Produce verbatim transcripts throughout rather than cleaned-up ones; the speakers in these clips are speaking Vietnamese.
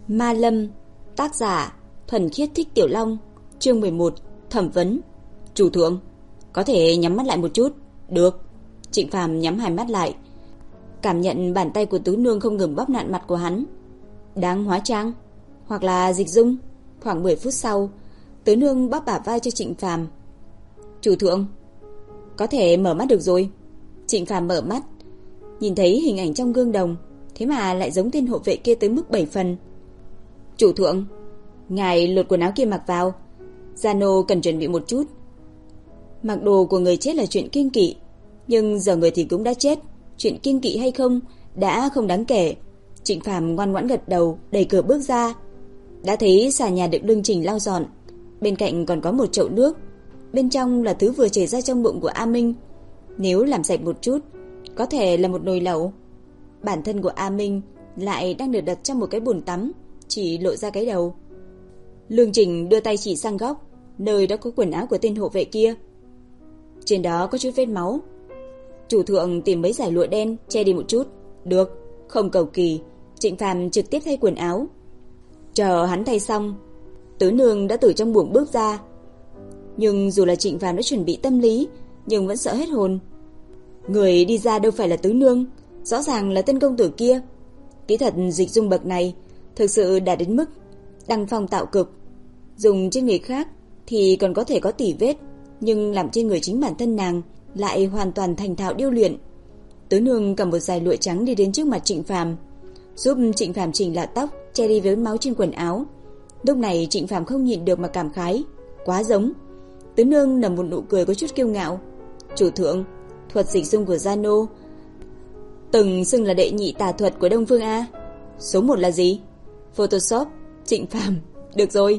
Ma Lâm, tác giả Thuần Khiết Thích Tiểu Long, chương mười một, thẩm vấn. Chủ thượng, có thể nhắm mắt lại một chút. Được. Trịnh Phàm nhắm hai mắt lại, cảm nhận bàn tay của Tứ Nương không ngừng bóp nặn mặt của hắn. Đang hóa trang, hoặc là dịch dung. Khoảng mười phút sau, Tứ Nương bóp bả vai cho Trịnh Phàm. Chủ thượng, có thể mở mắt được rồi. Trịnh Phàm mở mắt, nhìn thấy hình ảnh trong gương đồng, thế mà lại giống tên hộ vệ kia tới mức bảy phần. Chủ thượng, ngài lột quần áo kia mặc vào. Gia nô cần chuẩn bị một chút. Mặc đồ của người chết là chuyện kiêng kỵ, nhưng giờ người thì cũng đã chết, chuyện kiêng kỵ hay không đã không đáng kể. Trịnh Phàm ngoan ngoãn gật đầu, đẩy cửa bước ra. Đã thấy xà nhà được lương chỉnh lau dọn, bên cạnh còn có một chậu nước, bên trong là thứ vừa chảy ra trong bụng của A Minh. Nếu làm sạch một chút, có thể là một nồi lẩu. Bản thân của A Minh lại đang được đặt trong một cái bồn tắm, chỉ lộ ra cái đầu. Lương Trình đưa tay chỉ sang góc, nơi đó có quần áo của tên hộ vệ kia. Trên đó có chút vết máu. Chủ thượng tìm mấy giải lụa đen che đi một chút. Được, không cầu kỳ. Trịnh Phàm trực tiếp thay quần áo. Chờ hắn thay xong, Tứ Nương đã từ trong buồng bước ra. Nhưng dù là Trịnh Phàm đã chuẩn bị tâm lý, nhưng vẫn sợ hết hồn. Người đi ra đâu phải là Tứ Nương, rõ ràng là tên công tử kia. Kỹ thuật dịch dung bậc này thực sự đã đến mức đăng phong tạo cực. Dùng trên người khác thì còn có thể có tỉ vết, nhưng làm trên người chính bản thân nàng lại hoàn toàn thành thạo điêu luyện. Tứ Nương cầm một dải lụa trắng đi đến trước mặt Trịnh Phàm, giúp Trịnh Phàm chỉnh lại tóc, che đi vết máu trên quần áo. Lúc này Trịnh Phàm không nhịn được mà cảm khái, quá giống. Tứ Nương nở một nụ cười có chút kiêu ngạo. Chủ thượng, thuật dịch dung của Gia Nô từng xưng là đệ nhị tà thuật của Đông Phương A. Số một là gì? Photoshop. Trịnh Phàm, được rồi.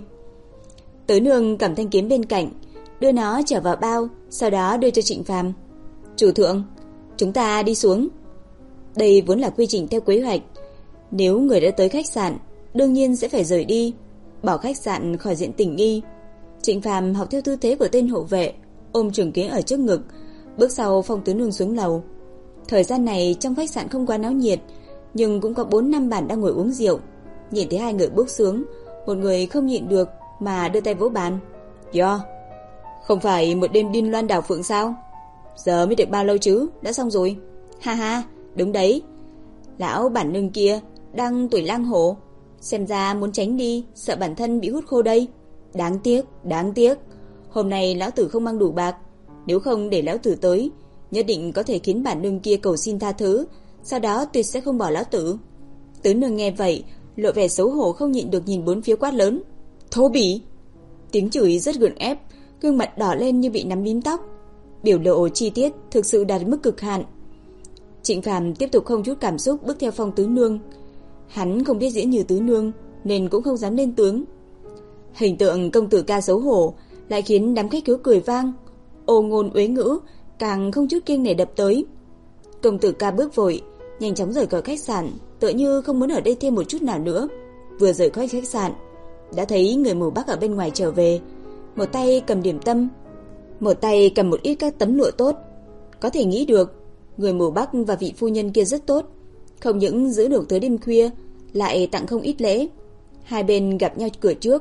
Tứ Nương cầm thanh kiếm bên cạnh, đưa nó trở vào bao, sau đó đưa cho Trịnh Phàm. Chủ thượng, chúng ta đi xuống. Đây vốn là quy trình theo kế hoạch. Nếu người đã tới khách sạn, đương nhiên sẽ phải rời đi, bỏ khách sạn khỏi diện tình nghi. Trịnh Phàm học theo tư thế của tên hộ vệ, ôm trường kiếm ở trước ngực, bước sau phong Tứ Nương xuống lầu. Thời gian này trong khách sạn không quá náo nhiệt, nhưng cũng có bốn năm bàn đang ngồi uống rượu. Nhìn thấy hai người bước xuống, một người không nhịn được mà đưa tay vỗ bàn. Yo, không phải một đêm điên loan đảo phượng sao? Giờ mới được bao lâu chứ, đã xong rồi. Ha ha, đúng đấy. Lão bản nương kia đang tuổi lang hổ, xem ra muốn tránh đi, sợ bản thân bị hút khô đây. Đáng tiếc, đáng tiếc. Hôm nay lão tử không mang đủ bạc, nếu không để lão tử tới, nhất định có thể khiến bản nương kia cầu xin tha thứ, sau đó tuyệt sẽ không bỏ lão tử. Tứ Nương nghe vậy, lộ vẻ xấu hổ không nhịn được nhìn bốn phía quát lớn. Thô bỉ! Tiếng chửi rất gượng ép, gương mặt đỏ lên như bị nắm bím tóc. Biểu lộ chi tiết thực sự đạt mức cực hạn. Trịnh Phàm tiếp tục không chút cảm xúc bước theo phong Tứ Nương. Hắn không biết diễn như Tứ Nương nên cũng không dám lên tướng. Hình tượng công tử ca xấu hổ lại khiến đám khách cứ cười vang. Ô ngôn uế ngữ càng không chút kiêng nể đập tới. Công tử ca bước vội, nhanh chóng rời khỏi khách sạn, tựa như không muốn ở đây thêm một chút nào nữa. Vừa rời khỏi khách sạn, đã thấy người mù Bắc ở bên ngoài trở về, một tay cầm điểm tâm, một tay cầm một ít các tấm lụa tốt. Có thể nghĩ được, người mù Bắc và vị phu nhân kia rất tốt, không những giữ được tới đêm khuya, lại tặng không ít lễ. Hai bên gặp nhau cửa trước,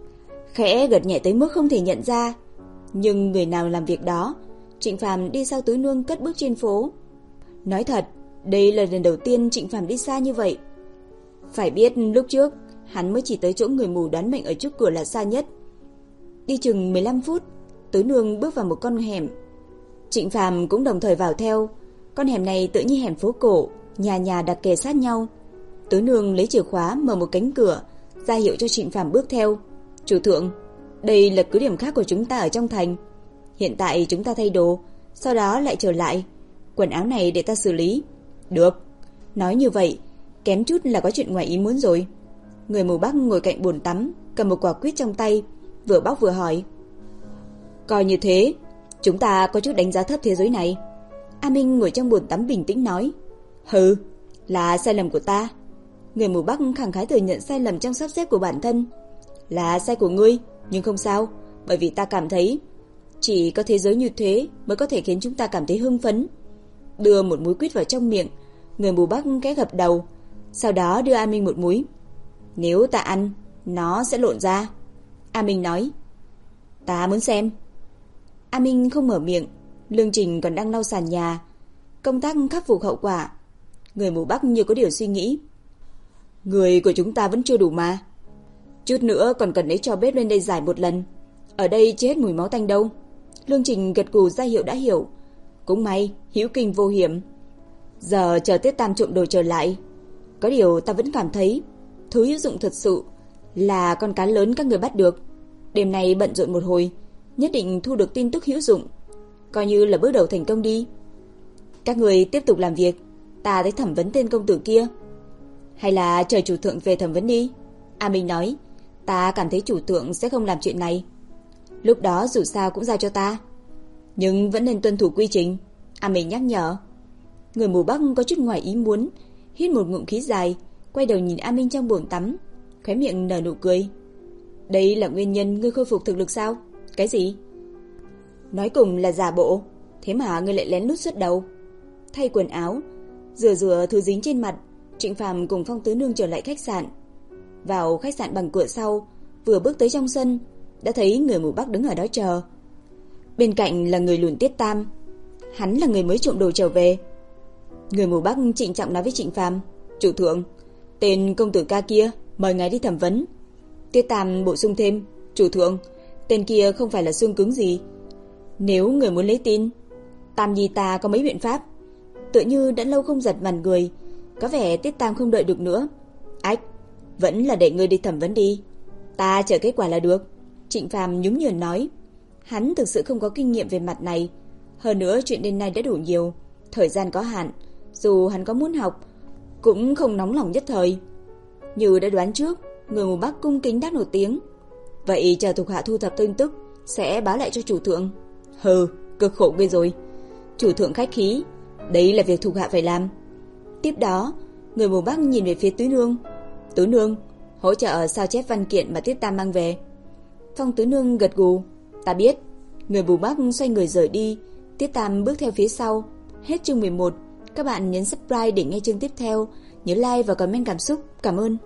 khẽ gật nhẹ tới mức không thể nhận ra. Nhưng người nào làm việc đó? Trịnh Phàm đi sau Tứ Nương cất bước trên phố. Nói thật, đây là lần đầu tiên Trịnh Phàm đi xa như vậy. Phải biết lúc trước hắn mới chỉ tới chỗ người mù đoán mệnh ở trước cửa là xa nhất. Đi chừng mười lăm phút, Tứ Nương bước vào một con hẻm. Trịnh Phàm cũng đồng thời vào theo. Con hẻm này tựa như hẻm phố cổ, nhà nhà đặt kề sát nhau. Tứ Nương lấy chìa khóa mở một cánh cửa, ra hiệu cho Trịnh Phàm bước theo. Chủ thượng, đây là cứ điểm khác của chúng ta ở trong thành. Hiện tại chúng ta thay đồ, sau đó lại trở lại. Quần áo này để ta xử lý. Được. Nói như vậy, kém chút là có chuyện ngoài ý muốn rồi. Người mù Bắc ngồi cạnh bồn tắm, cầm một quả quýt trong tay, vừa bóc vừa hỏi. Coi như thế, chúng ta có chút đánh giá thấp thế giới này. A Minh ngồi trong bồn tắm bình tĩnh nói. Hừ, là sai lầm của ta. Người mù Bắc khẳng khái thừa nhận sai lầm trong sắp xếp của bản thân. Là sai của ngươi, nhưng không sao, bởi vì ta cảm thấy chỉ có thế giới như thế mới có thể khiến chúng ta cảm thấy hưng phấn. Đưa một múi quýt vào trong miệng, người mù Bắc khẽ gật đầu, sau đó đưa A Minh một múi. Nếu ta ăn, nó sẽ lộn ra. A Minh nói. Ta muốn xem. A Minh không mở miệng. Lương Trình còn đang lau sàn nhà, công tác khắc phục hậu quả. Người mù Bắc như có điều suy nghĩ. Người của chúng ta vẫn chưa đủ mà. Chút nữa còn cần lấy cho bếp lên đây giải một lần. Ở đây chưa hết mùi máu tanh đâu. Lương Trình gật gù ra hiệu đã hiểu. Cũng may, hữu kinh vô hiểm. Giờ chờ Tiết Tam trộm đồ trở lại. Có điều ta vẫn cảm thấy thứ hữu dụng thật sự là con cá lớn các người bắt được. Đêm nay bận rộn một hồi, nhất định thu được tin tức hữu dụng. Coi như là bước đầu thành công đi. Các người tiếp tục làm việc, ta tới thẩm vấn tên công tử kia. Hay là chờ chủ thượng về thẩm vấn đi. A Minh nói. Ta cảm thấy chủ thượng sẽ không làm chuyện này. Lúc đó dù sao cũng giao cho ta. Nhưng vẫn nên tuân thủ quy trình. A Minh nhắc nhở. Người mù Bắc có chút ngoài ý muốn, hít một ngụm khí dài, quay đầu nhìn A Minh trong buồng tắm, khóe miệng nở nụ cười. Đây là nguyên nhân ngươi khôi phục thực lực sao? Cái gì? Nói cùng là giả bộ, thế mà ngươi lại lén lút xuất đầu. Thay quần áo, rửa rửa thứ dính trên mặt, Trịnh Phàm cùng Phong Tứ Nương trở lại khách sạn. Vào khách sạn bằng cửa sau, vừa bước tới trong sân, đã thấy người mù Bắc đứng ở đó chờ. Bên cạnh là người lùn Tiết Tam, hắn là người mới trộm đồ trở về. Người mù Bắc trịnh trọng nói với Trịnh Phàm, chủ thượng, tên công tử ca kia mời ngài đi thẩm vấn. Tiết Tam bổ sung thêm, chủ thượng, tên kia không phải là xương cứng gì. Nếu người muốn lấy tin, Tam Nhi ta có mấy biện pháp. Tựa như đã lâu không giật mặt người, có vẻ Tiết Tam không đợi được nữa. Ách, vẫn là để ngươi đi thẩm vấn đi, ta chờ kết quả là được. Trịnh Phàm nhún nhường nói. Hắn thực sự không có kinh nghiệm về mặt này. Hơn nữa chuyện đêm nay đã đủ nhiều, thời gian có hạn, dù hắn có muốn học cũng không nóng lòng nhất thời. Như đã đoán trước, người mù Bắc cung kính đáp một tiếng. Vậy chờ thuộc hạ thu thập tin tức sẽ báo lại cho chủ thượng. Hừ, cực khổ ghê rồi. Chủ thượng khách khí, đấy là việc thuộc hạ phải làm. Tiếp đó, người mù Bắc nhìn về phía Tứ Nương. Tứ Nương, hỗ trợ sao chép văn kiện mà Tiết Tam mang về. Phong Tứ Nương gật gù. Ta biết. Người mù Bắc xoay người rời đi. Tiết Tam bước theo phía sau. Hết chương mười một. Các bạn nhấn subscribe để nghe chương tiếp theo. Nhớ like và comment cảm xúc. Cảm ơn.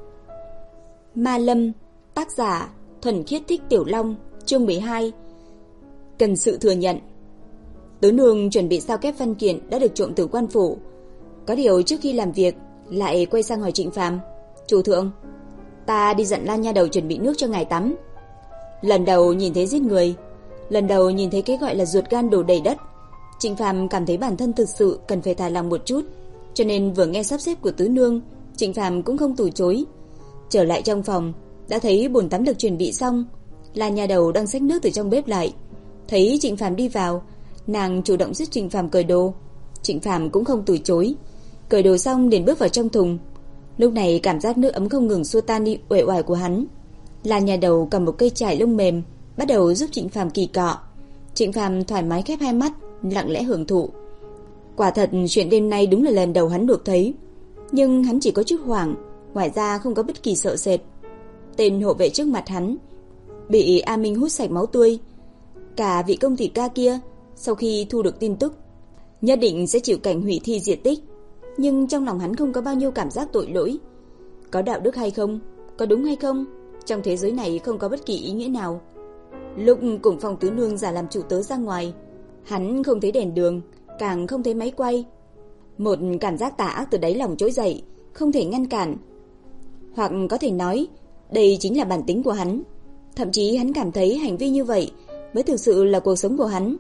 Ma Lâm, tác giả Thuần Khiết Thích Tiểu Long, chương mười hai. Cần sự thừa nhận. Tứ Nương chuẩn bị sao chép văn kiện đã được trộm từ quan phủ. Có điều trước khi làm việc lại quay sang hỏi Trịnh Phàm, chủ thượng, ta đi dặn Lan nha đầu chuẩn bị nước cho ngài tắm. Lần đầu nhìn thấy giết người, lần đầu nhìn thấy cái gọi là ruột gan đổ đầy đất, Trịnh Phàm cảm thấy bản thân thực sự cần phải thả lòng một chút, cho nên vừa nghe sắp xếp của Tứ Nương, Trịnh Phàm cũng không từ chối. Trở lại trong phòng, đã thấy bồn tắm được chuẩn bị xong. Lan nha đầu đang xách nước từ trong bếp lại, thấy Trịnh Phàm đi vào, nàng chủ động giúp Trịnh Phàm cởi đồ. Trịnh Phàm cũng không từ chối, cởi đồ xong liền bước vào trong thùng. Lúc này cảm giác nước ấm không ngừng xua tan đi uể oải của hắn. Lan nha đầu cầm một cây chải lông mềm, bắt đầu giúp Trịnh Phàm kỳ cọ. Trịnh Phàm thoải mái khép hai mắt, lặng lẽ hưởng thụ. Quả thật chuyện đêm nay đúng là lần đầu hắn được thấy, nhưng hắn chỉ có chút hoảng, ngoài ra không có bất kỳ sợ sệt. Tên hộ vệ trước mặt hắn bị A Minh hút sạch máu tươi. Cả vị công tử ca kia sau khi thu được tin tức nhất định sẽ chịu cảnh hủy thi diệt tích, nhưng trong lòng hắn không có bao nhiêu cảm giác tội lỗi. Có đạo đức hay không, có đúng hay không, trong thế giới này không có bất kỳ ý nghĩa nào. Lúc cùng Phong Tứ Nương giả làm chủ tớ ra ngoài, hắn không thấy đèn đường, càng không thấy máy quay. Một cảm giác tà ác từ đáy lòng trỗi dậy, không thể ngăn cản. Hoặc có thể nói, đây chính là bản tính của hắn. Thậm chí hắn cảm thấy hành vi như vậy mới thực sự là cuộc sống của hắn.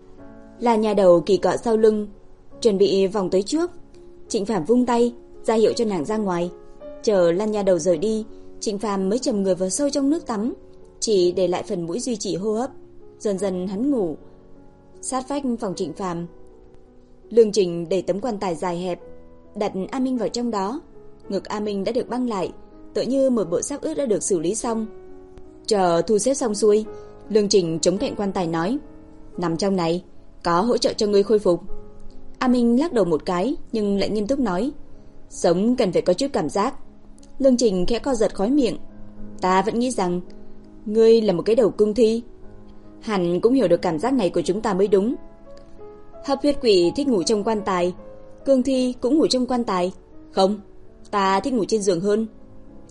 Là nhà đầu kỳ cọ sau lưng, chuẩn bị vòng tới trước. Trịnh Phàm vung tay, ra hiệu cho nàng ra ngoài. Chờ Lan nha đầu rời đi, Trịnh Phàm mới trầm người vào sâu trong nước tắm, chỉ để lại phần mũi duy trì hô hấp. Dần dần hắn ngủ. Sát vách phòng Trịnh Phàm, Lương Trình đẩy tấm quan tài dài hẹp, đặt A Minh vào trong đó. Ngực A Minh đã được băng lại, tựa như một bộ xác ướt đã được xử lý xong. Chờ thu xếp xong xuôi, Lương Trình chống cạnh quan tài nói, nằm trong này, có hỗ trợ cho ngươi khôi phục. A Minh lắc đầu một cái, nhưng lại nghiêm túc nói, sống cần phải có chút cảm giác. Lương Trình khẽ co giật khóe miệng, ta vẫn nghĩ rằng ngươi là một cái đầu cương thi, hẳn cũng hiểu được cảm giác này của chúng ta mới đúng. Hấp huyết quỷ thích ngủ trong quan tài, cương thi cũng ngủ trong quan tài. Không, ta thích ngủ trên giường hơn.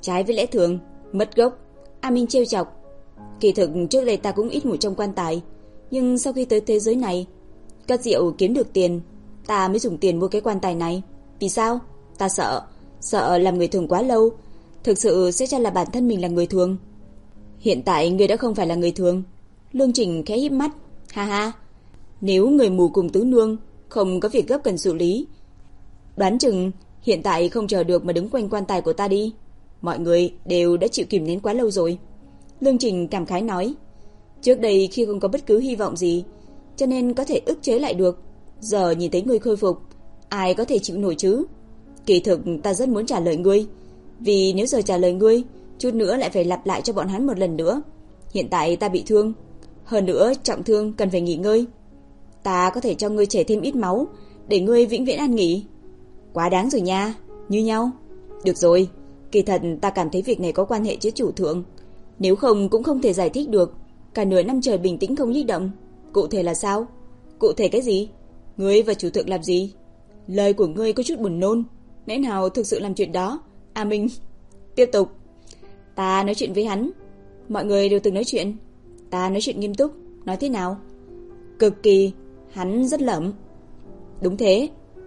Trái với lẽ thường, mất gốc. A Minh trêu chọc. Kỳ thực trước đây ta cũng ít ngủ trong quan tài, nhưng sau khi tới thế giới này, cất rượu kiếm được tiền, ta mới dùng tiền mua cái quan tài này. Vì sao? Ta sợ, sợ làm người thường quá lâu, thực sự sẽ cho là bản thân mình là người thường. Hiện tại ngươi đã không phải là người thường. Lương Trình khẽ híp mắt. Ha ha, nếu người mù cùng tứ nương không có việc gấp cần xử lý, đoán chừng hiện tại không chờ được mà đứng quanh quan tài của ta đi. Mọi người đều đã chịu kìm nén quá lâu rồi. Lương Trình cảm khái nói. Trước đây khi không có bất cứ hy vọng gì, cho nên có thể ức chế lại được. Giờ nhìn thấy ngươi khôi phục, ai có thể chịu nổi chứ? Kỳ thực ta rất muốn trả lời ngươi, vì nếu giờ trả lời ngươi, chút nữa lại phải lặp lại cho bọn hắn một lần nữa. Hiện tại ta bị thương, hơn nữa trọng thương cần phải nghỉ ngơi. Ta có thể cho ngươi chảy thêm ít máu để ngươi vĩnh viễn an nghỉ. Quá đáng rồi nha, như nhau. Được rồi, kỳ thật ta cảm thấy việc này có quan hệ với chủ thượng, nếu không cũng không thể giải thích được. Cả nửa năm trời bình tĩnh không nhích động. Cụ thể là sao? Cụ thể cái gì? Ngươi và chủ thượng làm gì? Lời của ngươi có chút buồn nôn. Lẽ nào thực sự làm chuyện đó? À Minh, tiếp tục. Ta nói chuyện với hắn. Mọi người đều từng nói chuyện. Ta nói chuyện nghiêm túc. Nói thế nào? Cực kỳ. Hắn rất lẩm. Đúng thế.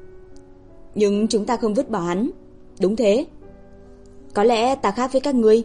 Nhưng chúng ta không vứt bỏ hắn. Đúng thế. Có lẽ ta khác với các ngươi.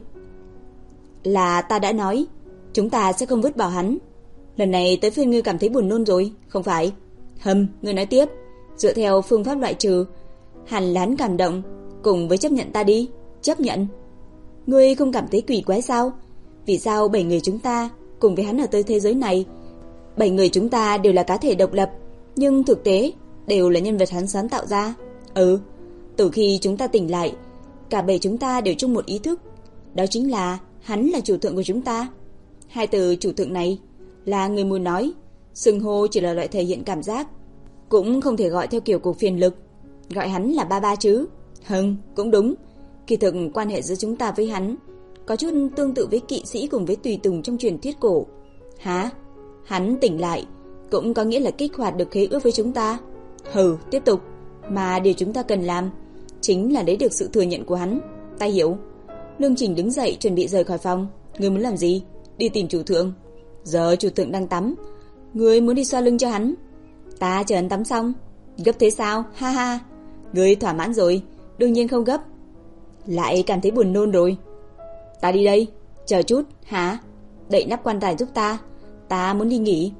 Là ta đã nói chúng ta sẽ không vứt bỏ hắn. Lần này tới phiên ngươi cảm thấy buồn nôn rồi, không phải? Hừm, ngươi nói tiếp. Dựa theo phương pháp loại trừ, hẳn là hắn cảm động, cùng với chấp nhận ta đi. Chấp nhận? Ngươi không cảm thấy kỳ quái sao? Vì sao bảy người chúng ta cùng với hắn ở tới thế giới này, bảy người chúng ta đều là cá thể độc lập, nhưng thực tế đều là nhân vật hắn sáng tạo ra? Ừ, từ khi chúng ta tỉnh lại, cả bảy chúng ta đều chung một ý thức, đó chính là hắn là chủ thượng của chúng ta. Hai từ chủ thượng này là người mù nói, xưng hô chỉ là loại thể hiện cảm giác, cũng không thể gọi theo kiểu của phiền lực. Gọi hắn là ba ba chứ? Hừm, cũng đúng. Kỳ thực quan hệ giữa chúng ta với hắn có chút tương tự với kỵ sĩ cùng với tùy tùng trong truyền thuyết cổ. Hả? Hắn tỉnh lại cũng có nghĩa là kích hoạt được khế ước với chúng ta. Hừ, tiếp tục. Mà điều chúng ta cần làm chính là lấy được sự thừa nhận của hắn. Ta hiểu. Lương Trình đứng dậy chuẩn bị rời khỏi phòng. Ngươi muốn làm gì? Đi tìm chủ thượng. Giờ chủ thượng đang tắm, ngươi muốn đi xoa lưng cho hắn. Ta chờ hắn tắm xong. Gấp thế sao? Ha ha. Ngươi thỏa mãn rồi, đương nhiên không gấp. Lại cảm thấy buồn nôn rồi. Ta đi đây. Chờ chút. Hả? Đậy nắp quan tài giúp ta. Ta muốn đi nghỉ.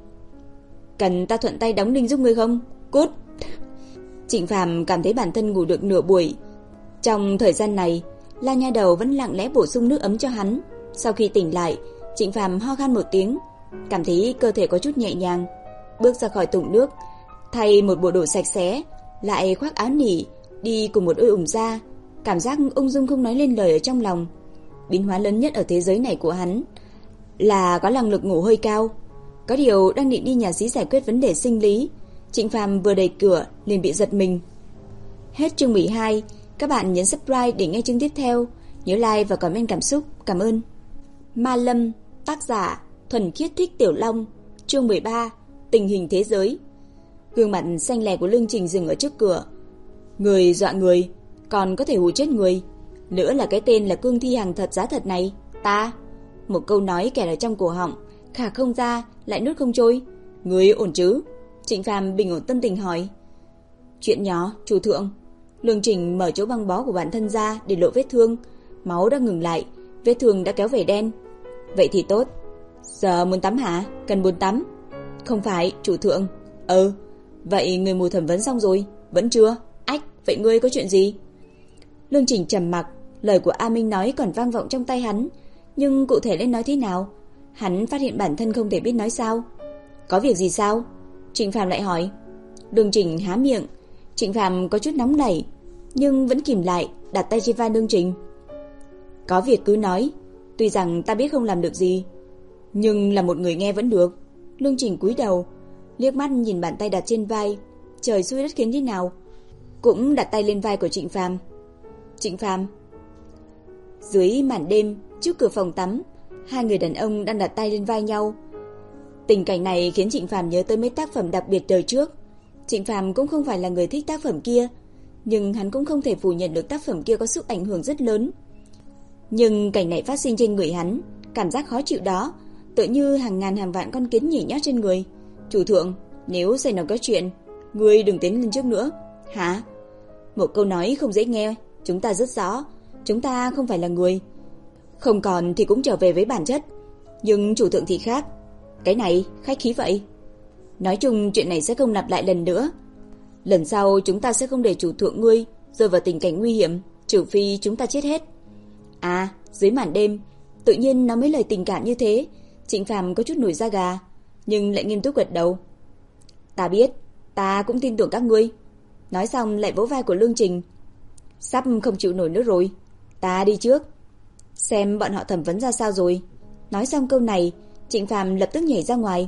Cần ta thuận tay đóng đinh giúp ngươi không? Cút. Trịnh Phàm cảm thấy bản thân ngủ được nửa buổi. Trong thời gian này, La Nha Đầu vẫn lặng lẽ bổ sung nước ấm cho hắn. Sau khi tỉnh lại, Trịnh Phàm ho khan một tiếng, cảm thấy cơ thể có chút nhẹ nhàng, bước ra khỏi thùng nước, thay một bộ đồ sạch sẽ, lại khoác áo nỉ, đi cùng một đôi ủng da, cảm giác ung dung không nói lên lời ở trong lòng. Biến hóa lớn nhất ở thế giới này của hắn là có năng lực ngủ hơi cao. Có điều đang định đi nhà xí giải quyết vấn đề sinh lý, Trịnh Phàm vừa đẩy cửa liền bị giật mình. Hết chương mười hai, các bạn nhấn subscribe để nghe chương tiếp theo, nhớ like và comment cảm xúc. Cảm ơn. Ma Lâm, tác giả Thuần Khiết Thích Tiểu Long, chương mười ba, tình hình thế giới. Gương mặt xanh lè của Lương Trình dừng ở trước cửa. Người dọa người, còn có thể hù chết người. Nữa là cái tên là cương thi hàng thật giá thật này. Ta, một câu nói kẹt ở trong cổ họng, khả không ra, lại nuốt không trôi. Người ổn chứ? Trịnh Phàm bình ổn tâm tình hỏi. Chuyện nhỏ, chủ thượng. Lương Trình mở chỗ băng bó của bản thân ra để lộ vết thương. Máu đã ngừng lại, vết thương đã kéo về đen. Vậy thì tốt. Giờ muốn tắm hả? Cần buồn tắm? Không phải, chủ thượng. Ừ, vậy người mù thẩm vấn xong rồi? Vẫn chưa? Ách, vậy ngươi có chuyện gì? Lương Trình trầm mặc, lời của A Minh nói còn vang vọng trong tay hắn, nhưng cụ thể nên nói thế nào? Hắn phát hiện bản thân không thể biết nói sao. Có việc gì sao? Trịnh Phàm lại hỏi. Lương Trình há miệng. Trịnh Phàm có chút nóng nảy, nhưng vẫn kìm lại, đặt tay trên vai Lương Trình. Có việc cứ nói, tuy rằng ta biết không làm được gì, nhưng là một người nghe vẫn được. Lương Trình cúi đầu, liếc mắt nhìn bàn tay đặt trên vai. Trời xui đất khiến thế nào, cũng đặt tay lên vai của Trịnh Phàm. Trịnh Phàm. Dưới màn đêm, trước cửa phòng tắm, hai người đàn ông đang đặt tay lên vai nhau. Tình cảnh này khiến Trịnh Phàm nhớ tới mấy tác phẩm đặc biệt đời trước. Trịnh Phàm cũng không phải là người thích tác phẩm kia, nhưng hắn cũng không thể phủ nhận được tác phẩm kia có sức ảnh hưởng rất lớn. Nhưng cảnh này phát sinh trên người hắn, cảm giác khó chịu đó tựa như hàng ngàn hàng vạn con kiến nhỉ nhót trên người. Chủ thượng, nếu xảy ra có chuyện, ngươi đừng tiến lên trước nữa. Hả? Một câu nói không dễ nghe. Chúng ta rất rõ, chúng ta không phải là người. Không còn thì cũng trở về với bản chất. Nhưng chủ thượng thì khác. Cái này khách khí vậy. Nói chung chuyện này sẽ không lặp lại lần nữa. Lần sau chúng ta sẽ không để chủ thượng ngươi rơi vào tình cảnh nguy hiểm, trừ phi chúng ta chết hết. À, dưới màn đêm, tự nhiên nói mấy lời tình cảm như thế, Trịnh Phàm có chút nổi da gà, nhưng lại nghiêm túc gật đầu. Ta biết, ta cũng tin tưởng các ngươi. Nói xong lại vỗ vai của Lương Trình. Sắp không chịu nổi nữa rồi, ta đi trước. Xem bọn họ thẩm vấn ra sao rồi. Nói xong câu này, Trịnh Phàm lập tức nhảy ra ngoài.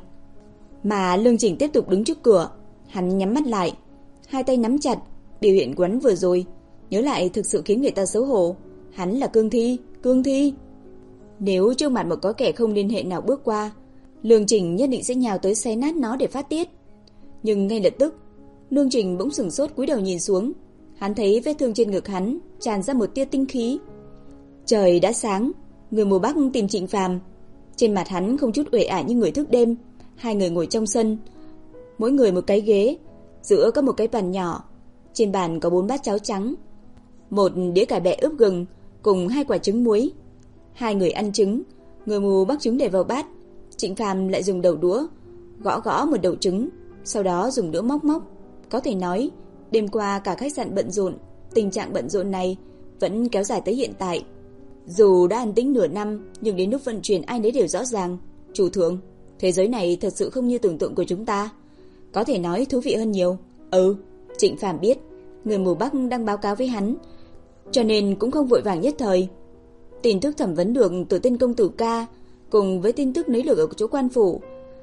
Mà Lương Trình tiếp tục đứng trước cửa. Hắn nhắm mắt lại, hai tay nắm chặt. Biểu hiện của hắn vừa rồi, nhớ lại thực sự khiến người ta xấu hổ. Hắn là cương thi, cương thi. Nếu trước mặt một có kẻ không liên hệ nào bước qua, Lương Trình nhất định sẽ nhào tới xé nát nó để phát tiết. Nhưng ngay lập tức, Lương Trình bỗng sửng sốt cúi đầu nhìn xuống. Hắn thấy vết thương trên ngực hắn tràn ra một tia tinh khí. Trời đã sáng, người mùa Bắc tìm Trịnh Phàm. Trên mặt hắn không chút uể ải như người thức đêm. Hai người ngồi trong sân, mỗi người một cái ghế, giữa có một cái bàn nhỏ. Trên bàn có bốn bát cháo trắng, một đĩa cải bẹ ướp gừng cùng hai quả trứng muối. Hai người ăn trứng, người mù bắc trứng để vào bát. Trịnh Phàm lại dùng đầu đũa gõ gõ một đầu trứng, sau đó dùng đũa móc móc. Có thể nói, đêm qua cả khách sạn bận rộn, tình trạng bận rộn này vẫn kéo dài tới hiện tại. Dù đã an tĩnh nửa năm, nhưng đến lúc vận chuyển ai nấy đều rõ ràng. Chủ thượng, thế giới này thật sự không như tưởng tượng của chúng ta. Có thể nói thú vị hơn nhiều. Ừ, Trịnh Phàm biết người mù Bắc đang báo cáo với hắn, cho nên cũng không vội vàng nhất thời. Tin tức thẩm vấn được từ tên công tử ca, cùng với tin tức lấy được ở chỗ quan phủ,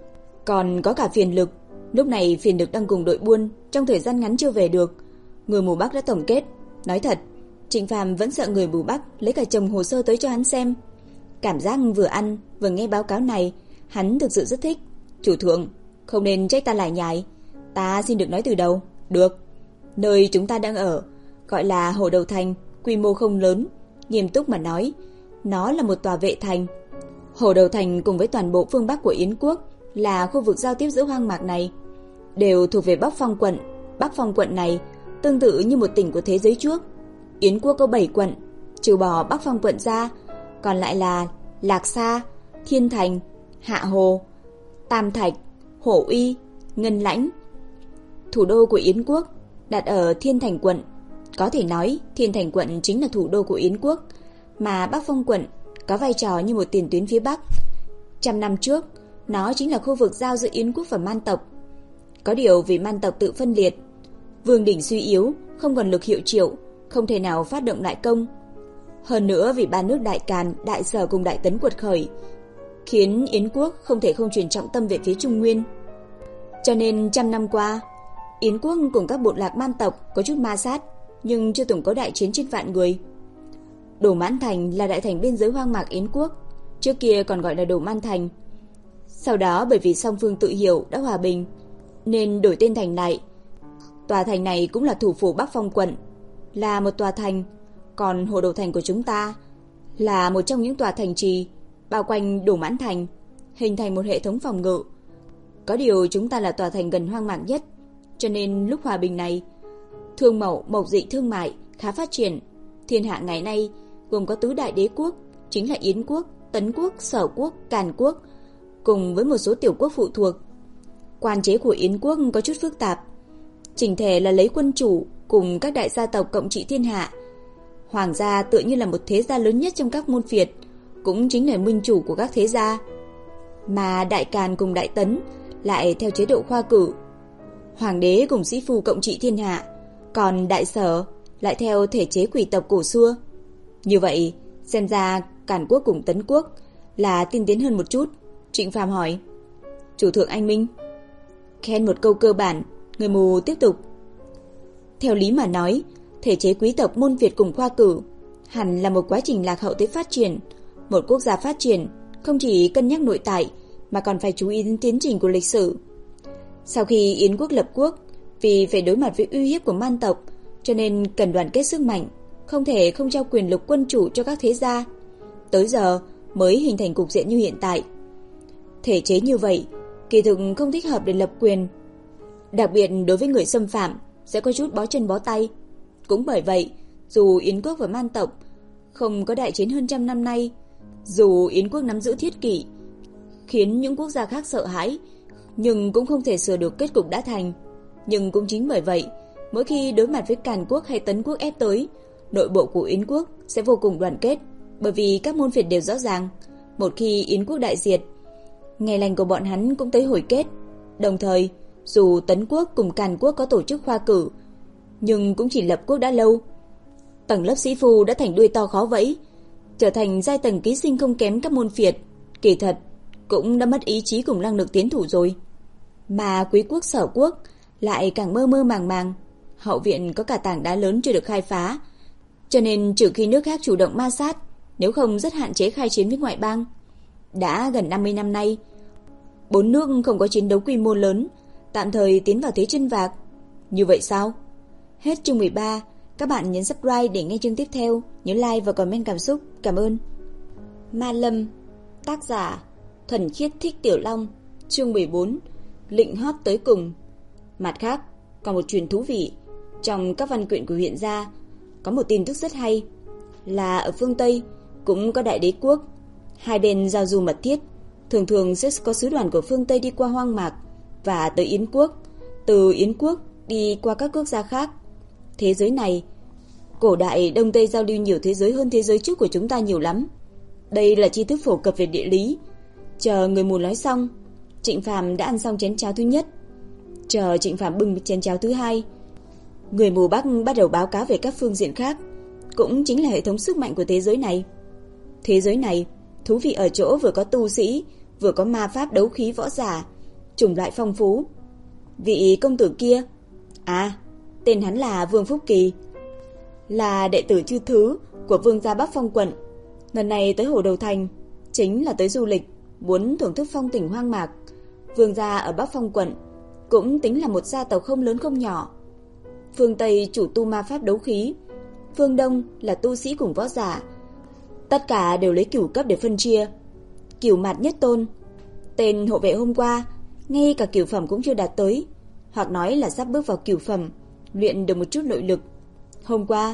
còn có cả Phiền Lực. Lúc này Phiền Lực đang cùng đội buôn, trong thời gian ngắn chưa về được. Người mù Bắc đã tổng kết. Nói thật, Trịnh Phàm vẫn sợ người mù Bắc lấy cả chồng hồ sơ tới cho hắn xem. Cảm giác vừa ăn vừa nghe báo cáo này, hắn thực sự rất thích. Chủ thượng, không nên trách ta lại nhải. Ta xin được nói từ đầu. Được. Nơi chúng ta đang ở gọi là Hồ Đầu Thành, quy mô không lớn. Nghiêm túc mà nói, nó là một tòa vệ thành. Hồ Đầu Thành cùng với toàn bộ phương Bắc của Yến quốc là khu vực giao tiếp giữa hoang mạc này, đều thuộc về Bắc Phong quận. Bắc Phong quận này tương tự như một tỉnh của thế giới trước. Yến quốc có bảy quận, trừ bỏ Bắc Phong quận ra, còn lại là Lạc Sa, Thiên Thành, Hạ Hồ, Tam Thạch, Hổ Uy, Ngân Lãnh. Thủ đô của Yến quốc đặt ở Thiên Thành quận. Có thể nói Thiên Thành quận chính là thủ đô của Yến quốc, mà Bắc Phong quận có vai trò như một tiền tuyến phía Bắc. Trăm năm trước, nó chính là khu vực giao giữa Yến quốc và Man tộc. Có điều vì Man tộc tự phân liệt, vương đỉnh suy yếu, không còn lực hiệu triệu, không thể nào phát động đại công. Hơn nữa vì ba nước Đại Càn, Đại Sở cùng Đại Tấn quật khởi, khiến Yến quốc không thể không chuyển trọng tâm về phía Trung Nguyên. Cho nên trăm năm qua, Yến quốc cùng các bộ lạc Man tộc có chút ma sát, nhưng chưa từng có đại chiến trên vạn người. Đồ Mãn Thành là đại thành biên giới hoang mạc Yến quốc, trước kia còn gọi là Đồ Man Thành. Sau đó bởi vì song phương tự hiểu đã hòa bình, nên đổi tên thành lại. Tòa thành này cũng là thủ phủ Bắc Phong quận, là một tòa thành. Còn Hồ Đầu Thành của chúng ta là một trong những tòa thành trì bao quanh Đồ Mãn Thành, hình thành một hệ thống phòng ngự. Có điều chúng ta là tòa thành gần hoang mạc nhất, cho nên lúc hòa bình này, thương mậu, mộc dị thương mại khá phát triển. Thiên hạ ngày nay gồm có tứ đại đế quốc, chính là Yến quốc, Tấn quốc, Sở quốc, Càn quốc, cùng với một số tiểu quốc phụ thuộc. Quan chế của Yến quốc có chút phức tạp, chỉnh thể là lấy quân chủ cùng các đại gia tộc cộng trị thiên hạ. Hoàng gia tựa như là một thế gia lớn nhất trong các môn phiệt, cũng chính là minh chủ của các thế gia. Mà Đại Càn cùng Đại Tấn lại theo chế độ khoa cử, hoàng đế cùng sĩ phu cộng trị thiên hạ, còn Đại Sở lại theo thể chế quỷ tộc cổ xưa. Như vậy, xem ra Càn quốc cùng Tấn quốc là tiên tiến hơn một chút. Trịnh Phàm hỏi: "Chủ thượng anh minh?" Khen một câu cơ bản, người mù tiếp tục: "Theo lý mà nói, thể chế quý tộc môn Việt cùng khoa cử hẳn là một quá trình lạc hậu tới phát triển. Một quốc gia phát triển không chỉ cân nhắc nội tại mà còn phải chú ý đến tiến trình của lịch sử. Sau khi Yến quốc lập quốc, vì phải đối mặt với uy hiếp của Man tộc, cho nên cần đoàn kết sức mạnh, không thể không trao quyền lực quân chủ cho các thế gia. Tới giờ mới hình thành cục diện như hiện tại. Thể chế như vậy kỳ thực không thích hợp để lập quyền, đặc biệt đối với người xâm phạm sẽ có chút bó chân bó tay. Cũng bởi vậy, dù Yến quốc và Man tộc không có đại chiến hơn trăm năm nay, dù Yến quốc nắm giữ thiết kỵ khiến những quốc gia khác sợ hãi, nhưng cũng không thể sửa được kết cục đã thành. Nhưng cũng chính bởi vậy, mỗi khi đối mặt với Càn quốc hay Tấn quốc ép tới, nội bộ của Yến quốc sẽ vô cùng đoàn kết, bởi vì các môn phiệt đều rõ ràng, một khi Yến quốc đại diệt, ngày lành của bọn hắn cũng tới hồi kết. Đồng thời, dù Tấn quốc cùng Càn quốc có tổ chức khoa cử, nhưng cũng chỉ lập quốc đã lâu, tầng lớp sĩ phu đã thành đuôi to khó vẫy, trở thành giai tầng ký sinh không kém các môn phiệt, kỳ thật cũng đã mất ý chí cùng năng lực tiến thủ rồi. Mà Quý quốc Sở quốc lại càng mơ mơ màng màng, hậu viện có cả tảng đá lớn chưa được khai phá, cho nên trừ khi nước khác chủ động ma sát, nếu không rất hạn chế khai chiến với ngoại bang. Đã gần năm mươi năm nay, bốn nước không có chiến đấu quy mô lớn, tạm thời tiến vào thế chân vạc. Như vậy sao? Hết chương mười ba, các bạn nhấn subscribe để nghe chương tiếp theo, nhớ like và comment cảm xúc. Cảm ơn. Ma Lâm, tác giả Thuần Khiết Thích Tiểu Long, chương mười bốn, lệnh hót tới cùng. Mặt khác, còn một chuyện thú vị, trong các văn quyển của huyện gia có một tin tức rất hay, là ở phương Tây cũng có đại đế quốc, hai bên giao du mật thiết, thường thường sẽ có sứ đoàn của phương Tây đi qua hoang mạc và tới Yến quốc, từ Yến quốc đi qua các quốc gia khác. Thế giới này, cổ đại Đông Tây giao lưu nhiều thế giới hơn thế giới trước của chúng ta nhiều lắm. Đây là tri thức phổ cập về địa lý. Chờ người mù nói xong, Trịnh Phàm đã ăn xong chén cháo thứ nhất. Chờ Trịnh Phàm bưng chén cháo thứ hai, người mù Bắc bắt đầu báo cáo về các phương diện khác, cũng chính là hệ thống sức mạnh của thế giới này. Thế giới này thú vị ở chỗ vừa có tu sĩ, vừa có ma pháp đấu khí võ giả, chủng loại phong phú. Vị công tử kia, à, tên hắn là Vương Phúc Kỳ, là đệ tử Chư Thứ của Vương gia Bắc Phong quận. Lần này tới Hồ Đầu Thành chính là tới du lịch, muốn thưởng thức phong tình hoang mạc. Vương gia ở Bắc Phong quận cũng tính là một gia tộc không lớn không nhỏ. Phương Tây chủ tu ma pháp đấu khí, phương Đông là tu sĩ cùng võ giả, tất cả đều lấy cửu cấp để phân chia. Cửu mạt nhất tôn, tên hộ vệ hôm qua ngay cả cửu phẩm cũng chưa đạt tới, hoặc nói là sắp bước vào cửu phẩm, luyện được một chút nội lực. Hôm qua,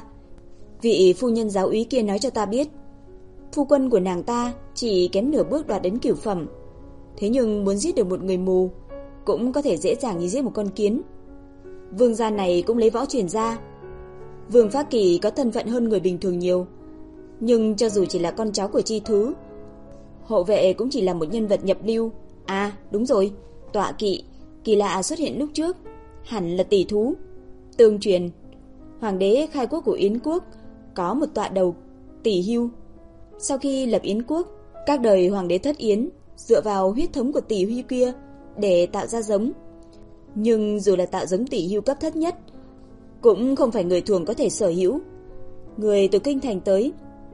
vị phu nhân giáo úy kia nói cho ta biết, phu quân của nàng ta chỉ kém nửa bước đoạt đến cửu phẩm. Thế nhưng muốn giết được một người mù cũng có thể dễ dàng như giết một con kiến. Vương gia này cũng lấy võ truyền ra. Vương Phá Kỳ có thân phận hơn người bình thường nhiều, nhưng cho dù chỉ là con cháu của Chi Thứ, hộ vệ cũng chỉ là một nhân vật nhập lưu. À đúng rồi, tọa kỵ kỳ lạ xuất hiện lúc trước hẳn là tỷ thú. Tương truyền, hoàng đế khai quốc của Yến quốc có một tọa đầu tỷ hưu. Sau khi lập Yến quốc, các đời hoàng đế thất Yến dựa vào huyết thống của tỷ hưu kia để tạo ra giống. Nhưng dù là tạo giống tỷ hưu cấp thấp nhất, cũng không phải người thường có thể sở hữu. Người từ kinh thành tới,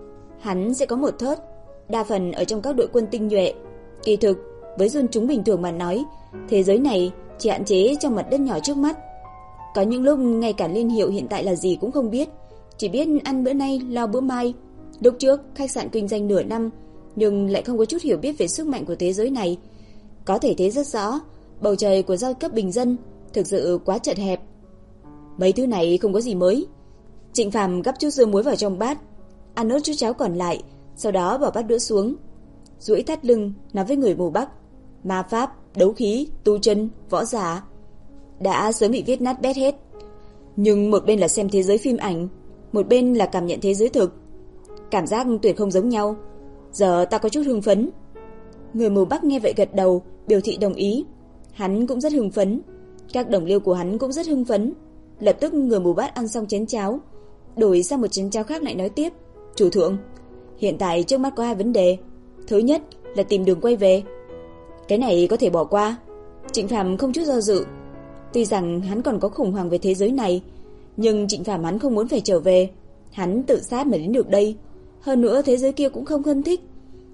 hắn sẽ có một thớt, đa phần ở trong các đội quân tinh nhuệ. Kỳ thực, với dân chúng bình thường mà nói, thế giới này chỉ hạn chế trong mặt đất nhỏ trước mắt. Có những lúc ngay cả liên hiệu hiện tại là gì cũng không biết, chỉ biết ăn bữa nay lo bữa mai. Lúc trước khách sạn kinh doanh nửa năm, nhưng lại không có chút hiểu biết về sức mạnh của thế giới này. Có thể thấy rất rõ, bầu trời của giai cấp bình dân thực sự quá chật hẹp. Mấy thứ này không có gì mới. Trịnh Phàm gắp chút dưa muối vào trong bát, ăn nốt chút cháo còn lại, sau đó bỏ bát đũa xuống, duỗi thắt lưng nói với người mù Bắc, ma pháp, đấu khí, tu chân, võ giả đã sớm bị viết nát bét hết. Nhưng một bên là xem thế giới phim ảnh, một bên là cảm nhận thế giới thực, cảm giác tuyệt không giống nhau. Giờ ta có chút hưng phấn. Người mù Bắc nghe vậy gật đầu, biểu thị đồng ý. Hắn cũng rất hưng phấn, các đồng liêu của hắn cũng rất hưng phấn. Lập tức người mù Bắc ăn xong chén cháo, đổi sang một chén cháo khác lại nói tiếp, chủ thượng, hiện tại trước mắt có hai vấn đề. Thứ nhất là tìm đường quay về. Cái này có thể bỏ qua. Trịnh Phàm không chút do dự. Tuy rằng hắn còn có khủng hoảng về thế giới này, nhưng Trịnh Phàm hắn không muốn phải trở về. Hắn tự sát mà đến được đây. Hơn nữa thế giới kia cũng không thân thích,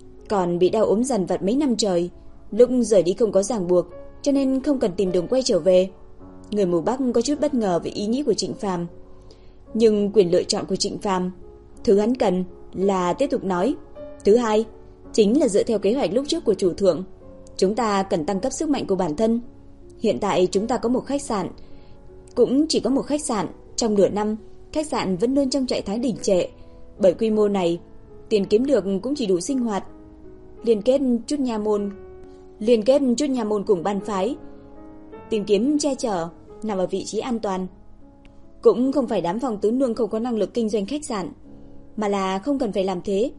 còn bị đau ốm dằn vặt mấy năm trời, lúc rời đi không có ràng buộc, cho nên không cần tìm đường quay trở về. Người mù Bắc có chút bất ngờ về ý nghĩ của Trịnh Phàm, nhưng quyền lựa chọn của Trịnh Phàm, thứ hắn cần là tiếp tục nói, Thứ hai, chính là dựa theo kế hoạch lúc trước của chủ thượng. Chúng ta cần tăng cấp sức mạnh của bản thân. Hiện tại chúng ta có một khách sạn, cũng chỉ có một khách sạn. Trong nửa năm, khách sạn vẫn luôn trong trạng thái đình trệ. Bởi quy mô này, tiền kiếm được cũng chỉ đủ sinh hoạt. Liên kết chút nha môn, liên kết chút nha môn cùng ban phái, tìm kiếm che chở, nằm ở vị trí an toàn. Cũng không phải đám phòng tứ nương không có năng lực kinh doanh khách sạn, mà là không cần phải làm thế.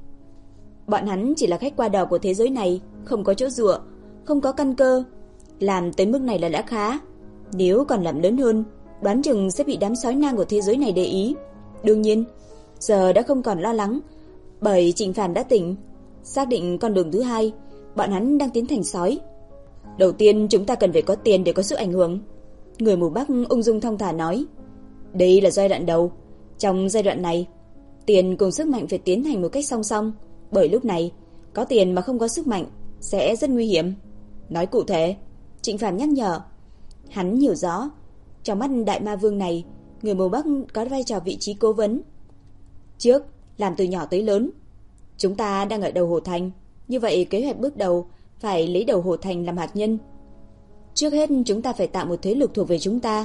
Bọn hắn chỉ là khách qua đò của thế giới này, không có chỗ dựa, không có căn cơ. Làm tới mức này là đã khá. Nếu còn làm lớn hơn, đoán chừng sẽ bị đám sói nang của thế giới này để ý. Đương nhiên, giờ đã không còn lo lắng, bởi Trịnh Phàm đã tỉnh, xác định con đường thứ hai, bọn hắn đang tiến thành sói. Đầu tiên chúng ta cần phải có tiền để có sức ảnh hưởng. Người mù Bắc ung dung thong thả nói. Đây là giai đoạn đầu. Trong giai đoạn này, tiền cùng sức mạnh phải tiến hành một cách song song. Bởi lúc này, có tiền mà không có sức mạnh sẽ rất nguy hiểm. Nói cụ thể, Trịnh Phàm nhắc nhở. Hắn hiểu rõ, trong mắt đại ma vương này, người mù Bắc có vai trò vị trí cố vấn. Trước, làm từ nhỏ tới lớn. Chúng ta đang ở đầu Hồ Thành, như vậy kế hoạch bước đầu phải lấy đầu Hồ Thành làm hạt nhân. Trước hết chúng ta phải tạo một thế lực thuộc về chúng ta.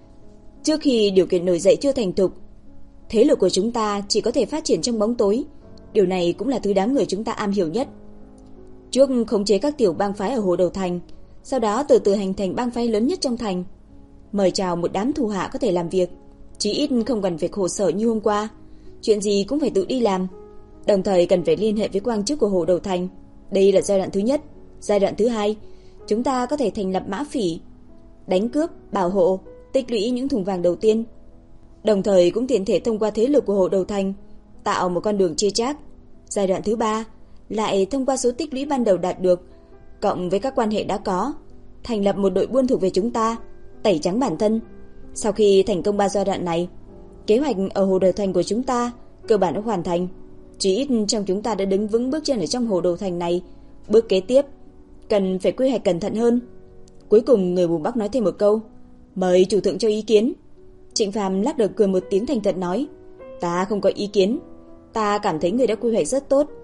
Trước khi điều kiện nổi dậy chưa thành thục, thế lực của chúng ta chỉ có thể phát triển trong bóng tối. Điều này cũng là thứ đám người chúng ta am hiểu nhất. Trước khống chế các tiểu bang phái ở Hồ Đầu Thành, sau đó từ từ hình thành bang phái lớn nhất trong thành. Mời chào một đám thủ hạ có thể làm việc, chí ít không cần việc khổ sở như hôm qua. Chuyện gì cũng phải tự đi làm. Đồng thời cần phải liên hệ với quan chức của Hồ Đầu Thành. Đây là giai đoạn thứ nhất. Giai đoạn thứ hai, chúng ta có thể thành lập mã phỉ, đánh cướp, bảo hộ, tích lũy những thùng vàng đầu tiên. Đồng thời cũng tiện thể thông qua thế lực của Hồ Đầu Thành tạo một con đường chia chác. Giai đoạn thứ ba, lại thông qua số tích lũy ban đầu đạt được cộng với các quan hệ đã có, thành lập một đội buôn thuộc về chúng ta, tẩy trắng bản thân. Sau khi thành công ba giai đoạn này, kế hoạch ở Hồ Đầu Thành của chúng ta cơ bản đã hoàn thành. Chỉ ít trong chúng ta đã đứng vững bước chân ở trong Hồ Đầu Thành này. Bước kế tiếp cần phải quy hoạch cẩn thận hơn. Cuối cùng người mù Bắc nói thêm một câu. Mời chủ thượng cho ý kiến. Trịnh Phàm lắc đầu cười một tiếng thành thật nói. Ta không có ý kiến. Ta cảm thấy người đã quy hoạch rất tốt.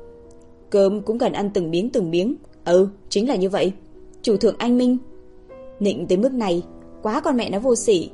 Cơm cũng cần ăn từng miếng từng miếng. Ừ, chính là như vậy. Chủ thượng anh minh. Nịnh tới mức này, quá con mẹ nó vô sỉ.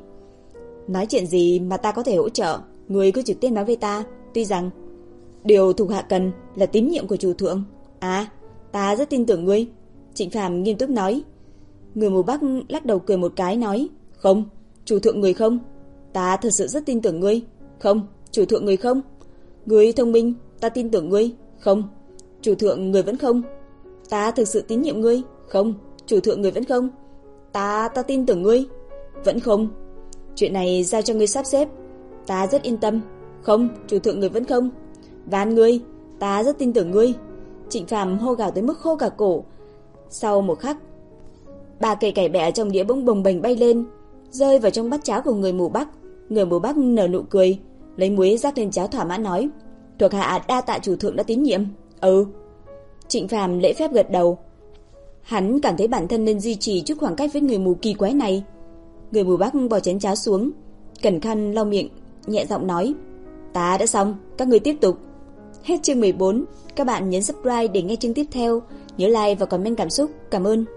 Nói chuyện gì mà ta có thể hỗ trợ, người cứ trực tiếp nói với ta. Tuy rằng điều thuộc hạ cần là tín nhiệm của chủ thượng. À, ta rất tin tưởng ngươi. Trịnh Phàm nghiêm túc nói. Người mù Bắc lắc đầu cười một cái nói. Không, chủ thượng người không. Ta thật sự rất tin tưởng ngươi. Không, chủ thượng người không. Ngươi thông minh, ta tin tưởng ngươi. Không, chủ thượng người vẫn không. Ta thực sự tín nhiệm ngươi. Không, chủ thượng người vẫn không. Ta ta tin tưởng ngươi. Vẫn không. Chuyện này giao cho ngươi sắp xếp. Ta rất yên tâm. Không, chủ thượng người vẫn không. Van ngươi, ta rất tin tưởng ngươi. Trịnh Phàm hô gào tới mức khô cả cổ. Sau một khắc, ba cây cải bẹ trong đĩa bỗng bồng bềnh bay lên, rơi vào trong bát cháo của người mù Bắc. Người mù Bắc nở nụ cười, lấy muối rắc lên cháo thỏa mãn nói. Thuộc hạ đa tạ chủ thượng đã tín nhiệm. Ừ. Trịnh Phàm lễ phép gật đầu. Hắn cảm thấy bản thân nên duy trì chút khoảng cách với người mù kỳ quái này. Người mù Bắc bỏ chén cháo xuống, cẩn khăn lau miệng, nhẹ giọng nói. Ta đã xong, các ngươi tiếp tục. Hết chương mười bốn. Các bạn nhấn subscribe để nghe chương tiếp theo. Nhớ like và comment cảm xúc. Cảm ơn.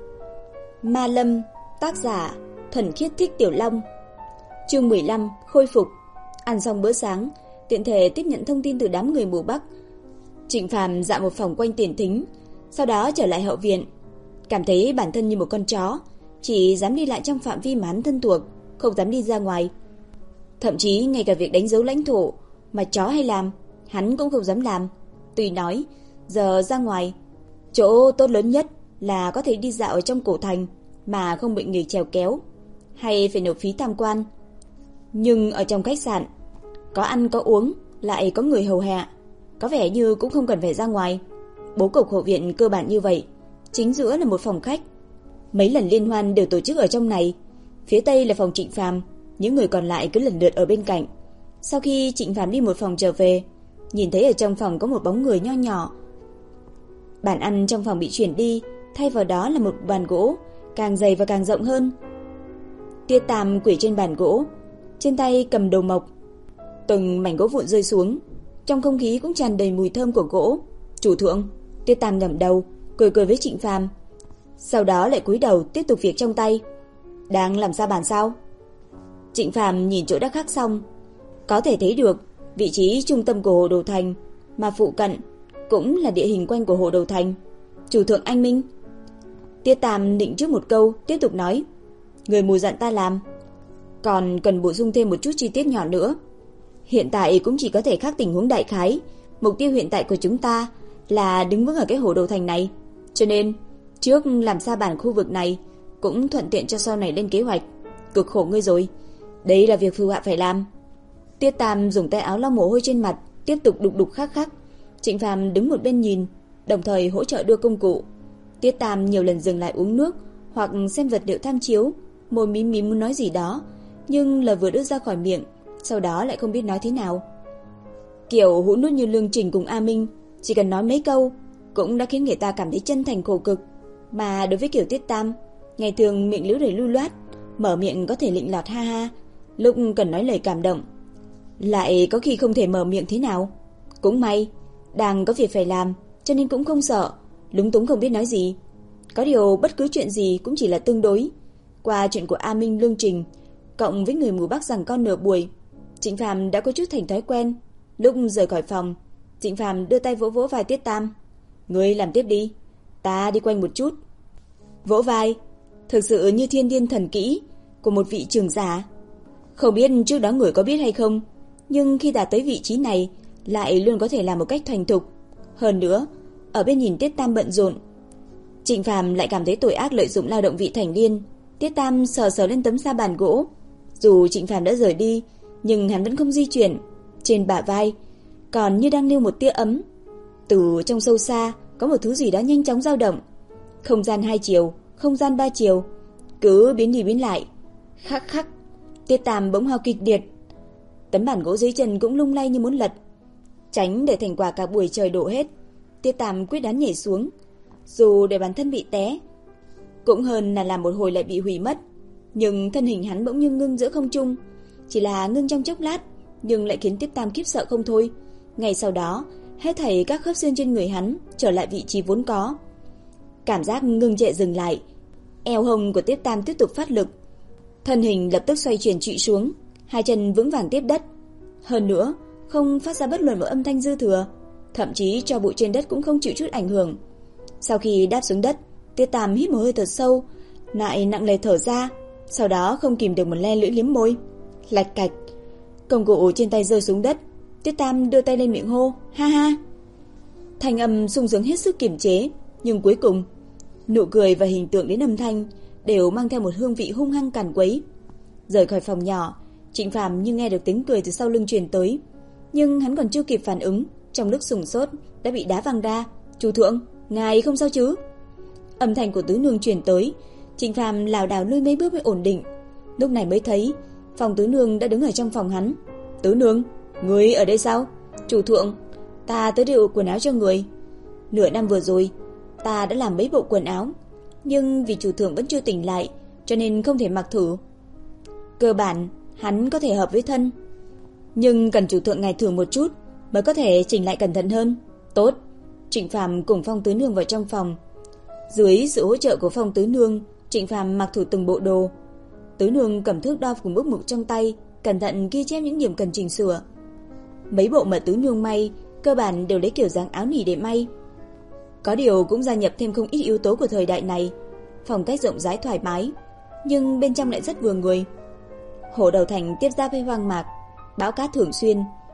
Ma Lâm, tác giả Thuần Khiết Thích Tiểu Long. Chương mười lăm. Khôi phục. Ăn xong bữa sáng, tiện thể tiếp nhận thông tin từ đám người mù Bắc. Trịnh Phàm dạo một vòng quanh tiền thính, sau đó trở lại hậu viện. Cảm thấy bản thân như một con chó, chỉ dám đi lại trong phạm vi mà hắn thân thuộc, không dám đi ra ngoài. Thậm chí ngay cả việc đánh dấu lãnh thổ mà chó hay làm, hắn cũng không dám làm. Tuy nói giờ ra ngoài, chỗ tốt lớn nhất là có thể đi dạo ở trong cổ thành mà không bị người chèo kéo hay phải nộp phí tham quan. Nhưng ở trong khách sạn, có ăn có uống, lại có người hầu hạ, có vẻ như cũng không cần phải ra ngoài. Bố cục hậu viện cơ bản như vậy. Chính giữa là một phòng khách. Mấy lần liên hoan đều tổ chức ở trong này. Phía tây là phòng Trịnh Phàm, những người còn lại cứ lần lượt ở bên cạnh. Sau khi Trịnh Phàm đi một phòng trở về, nhìn thấy ở trong phòng có một bóng người nho nhỏ. Bàn ăn trong phòng bị chuyển đi, thay vào đó là một bàn gỗ, càng dày và càng rộng hơn. Tia tàm quỷ trên bàn gỗ, trên tay cầm đầu mộc. Từng mảnh gỗ vụn rơi xuống, trong không khí cũng tràn đầy mùi thơm của gỗ. Chủ thượng, Tiết Tam ngẩng đầu, cười cười với Trịnh Phàm, sau đó lại cúi đầu tiếp tục việc trong tay. Đang làm sao bàn sao? Trịnh Phàm nhìn chỗ đã khắc xong, có thể thấy được vị trí trung tâm của hồ Đầu Thành, mà phụ cận cũng là địa hình quanh của hồ Đầu Thành. Chủ thượng anh minh. Tiết Tam định trước một câu, tiếp tục nói, người mù dặn ta làm, còn cần bổ sung thêm một chút chi tiết nhỏ nữa. Hiện tại cũng chỉ có thể khắc tình huống đại khái. Mục tiêu hiện tại của chúng ta là đứng vững ở cái hồ Đầu Thành này, cho nên trước làm xa bản khu vực này, cũng thuận tiện cho sau này lên kế hoạch. Cực khổ ngươi rồi, đây là việc phù hạ phải làm. Tiết Tam dùng tay áo lau mồ hôi trên mặt, tiếp tục đục đục khắc khắc. Trịnh Phàm đứng một bên nhìn, đồng thời hỗ trợ đưa công cụ. Tiết Tam nhiều lần dừng lại uống nước hoặc xem vật liệu tham chiếu, môi mím mím muốn nói gì đó, nhưng lời vừa đưa ra khỏi miệng, sau đó lại không biết nói thế nào. Kiểu hũ nút như Lương Trình cùng A Minh, chỉ cần nói mấy câu cũng đã khiến người ta cảm thấy chân thành khổ cực. Mà đối với kiểu Tiết Tam, ngày thường miệng lưỡi đầy lưu loát, mở miệng có thể lịnh lọt ha ha, lúc cần nói lời cảm động lại có khi không thể mở miệng thế nào. Cũng may đang có việc phải làm, cho nên cũng không sợ lúng túng không biết nói gì. Có điều bất cứ chuyện gì cũng chỉ là tương đối. Qua chuyện của A Minh, Lương Trình, cộng với người mù Bắc rằng con nửa buổi, Trịnh Phàm đã có chút thành thói quen. Lúc rời khỏi phòng, Trịnh Phàm đưa tay vỗ vỗ vai Tiết Tam, ngươi làm tiếp đi, ta đi quanh một chút. Vỗ vai, thực sự như thiên điên thần kỹ của một vị trưởng giả. Không biết trước đó người có biết hay không, nhưng khi đạt tới vị trí này lại luôn có thể làm một cách thành thục. Hơn nữa, ở bên nhìn Tiết Tam bận rộn, Trịnh Phàm lại cảm thấy tội ác lợi dụng lao động vị thành niên. Tiết Tam sờ sờ lên tấm sa bàn gỗ. Dù Trịnh Phàm đã rời đi, nhưng hắn vẫn không di chuyển. Trên bả vai còn như đang lưu một tia ấm. Từ trong sâu xa có một thứ gì đó nhanh chóng dao động. Không gian hai chiều, không gian ba chiều, cứ biến đi biến lại. Khắc khắc, Tiết Tam bỗng hao kịch liệt. Tấm bản gỗ dưới chân cũng lung lay như muốn lật. Tránh để thành quả cả buổi trời đổ hết, Tiết Tam quyết đoán nhảy xuống. Dù để bản thân bị té, cũng hơn là làm một hồi lại bị hủy mất. Nhưng thân hình hắn bỗng như ngưng giữa không trung. Chỉ là ngưng trong chốc lát, nhưng lại khiến Tiết Tam khiếp sợ không thôi. Ngay sau đó, hết thảy các khớp xương trên người hắn trở lại vị trí vốn có. Cảm giác ngưng trệ dừng lại. Eo hông của Tiết Tam tiếp tục phát lực. Thân hình lập tức xoay chuyển trụy xuống, hai chân vững vàng tiếp đất. Hơn nữa, không phát ra bất luận một âm thanh dư thừa, thậm chí cho bụi trên đất cũng không chịu chút ảnh hưởng. Sau khi đáp xuống đất, Tiết Tam hít một hơi thật sâu, lại nặng nề thở ra, sau đó không kìm được một le lưỡi liếm môi. Lạch cạch, công cụ trên tay rơi xuống đất. Tiết Tam đưa tay lên miệng hô, ha ha. Thanh âm sung sướng hết sức kiềm chế, nhưng cuối cùng nụ cười và hình tượng đến âm thanh đều mang theo một hương vị hung hăng càn quấy. Rời khỏi phòng nhỏ, Trịnh Phàm như nghe được tiếng cười từ sau lưng truyền tới, nhưng hắn còn chưa kịp phản ứng, trong lúc sửng sốt đã bị đá văng ra. Chủ thượng, ngài không sao chứ? Âm thanh của tứ nương truyền tới. Trịnh Phàm lảo đảo lùi mấy bước mới ổn định. Lúc này mới thấy phòng tứ nương đã đứng ở trong phòng hắn. Tứ nương, ngươi ở đây sao? Chủ thượng, ta tới điều quần áo cho người. Nửa năm vừa rồi ta đã làm mấy bộ quần áo, nhưng vì chủ thượng vẫn chưa tỉnh lại, cho nên không thể mặc thử. Cơ bản hắn có thể hợp với thân, nhưng cần chủ thượng ngài thử một chút mới có thể chỉnh lại cẩn thận hơn. Tốt. Trịnh Phàm cùng Phong tứ nương vào trong phòng. Dưới sự hỗ trợ của Phong tứ nương, Trịnh Phàm mặc thử từng bộ đồ. Tứ nương cầm thước đo cùng bút mực trong tay, cẩn thận ghi chép những điểm cần chỉnh sửa. Mấy bộ mà tứ nương may cơ bản đều lấy kiểu dáng áo nỉ để may. Có điều cũng gia nhập thêm không ít yếu tố của thời đại này. Phong cách rộng rãi thoải mái, nhưng bên trong lại rất vừa người. Hồ Đầu Thành tiếp giáp với hoang mạc, bão cát thường xuyên.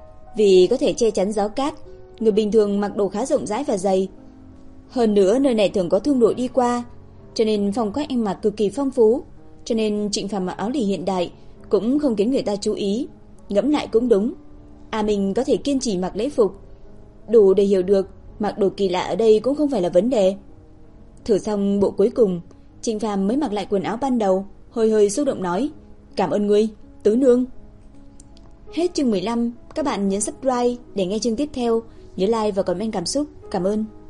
Vì có thể che chắn gió cát, người bình thường mặc đồ khá rộng rãi và dày. Hơn nữa nơi này thường có thương đội đi qua, cho nên phong cách ăn mặc cực kỳ phong phú. Cho nên Trịnh Phàm mặc áo lì hiện đại cũng không khiến người ta chú ý. Ngẫm lại cũng đúng, à mình có thể kiên trì mặc lễ phục, đủ để hiểu được mặc đồ kỳ lạ ở đây cũng không phải là vấn đề. Thử xong bộ cuối cùng, Trịnh Phàm mới mặc lại quần áo ban đầu, hơi hơi xúc động nói, cảm ơn ngươi, tứ nương. Hết chương mười lăm, các bạn nhấn subscribe để nghe chương tiếp theo, nhớ like và comment cảm xúc. Cảm ơn.